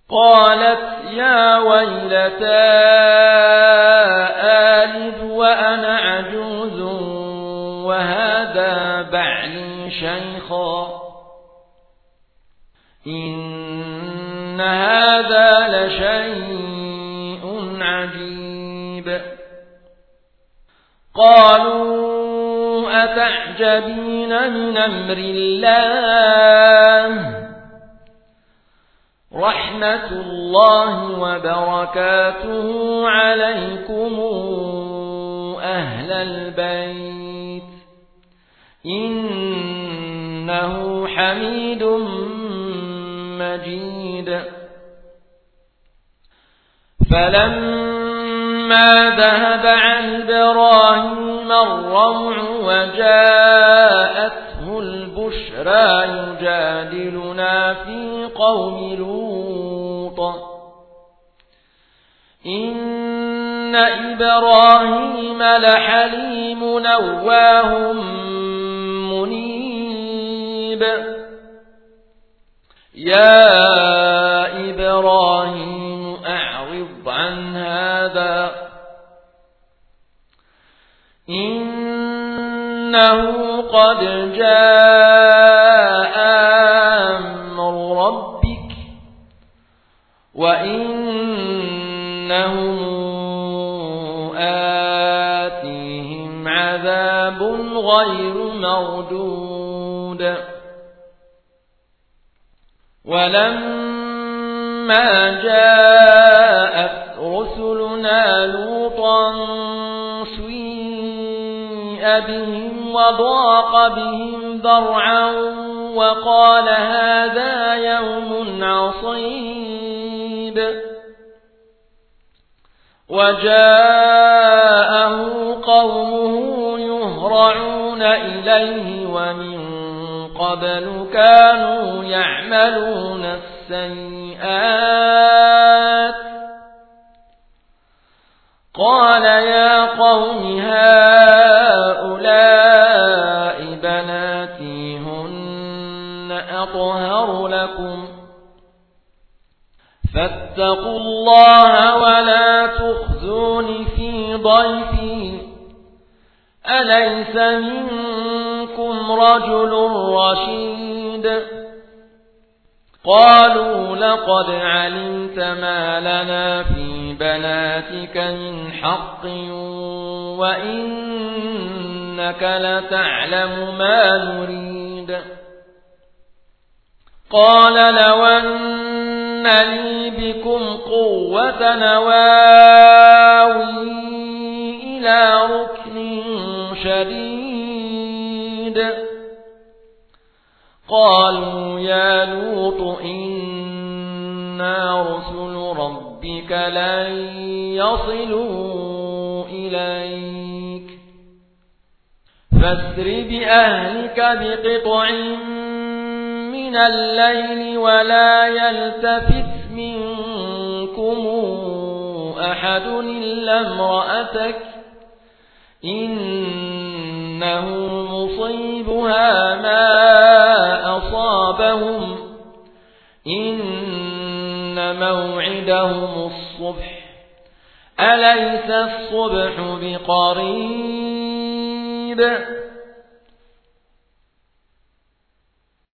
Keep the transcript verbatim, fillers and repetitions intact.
قالت يا ويلتى آلد وأنا عجوز وهذا بعلي شيخا إن هذا لشيء عجيب قالوا أتعجبين من أمر الله رحمة الله وبركاته عليكم أهل البيت إنه حميد مجيد فلما ذهب عن إبراهيم الروع وجاءته البشرى يجادلنا في قوم لوط إن إبراهيم لحليم أواه منيب يا إبراهيم أعرض عن هذا إنه قد جاء أمر ربك وإنهم آتيهم عذاب غير مردود ولما جاءت رسلنا لوطا سيء بهم وضاق بهم ذرعا وقال هذا يوم عصيب وجاءه قومه يهرعون إليه ومن قبل كانوا يعملون السيئات قال يا قوم هؤلاء بناتي هن أطهر لكم فاتقوا الله ولا تخزون في ضيفي أليس منكم رجل رشيد قالوا لقد علمت ما لنا في بناتك من حق وإنك لتعلم ما نريد قال لو أن لي بكم قوة نواوي إلى ركن شديد قالوا يا لوط إنا رسل ربك لن يصلوا إليك فاسر بأهلك بقطع من الليل ولا يلتفت منكم أحد إلا امرأتك إنه مصيبها ما أصابهم إن موعدهم الصبح أليس الصبح بقريب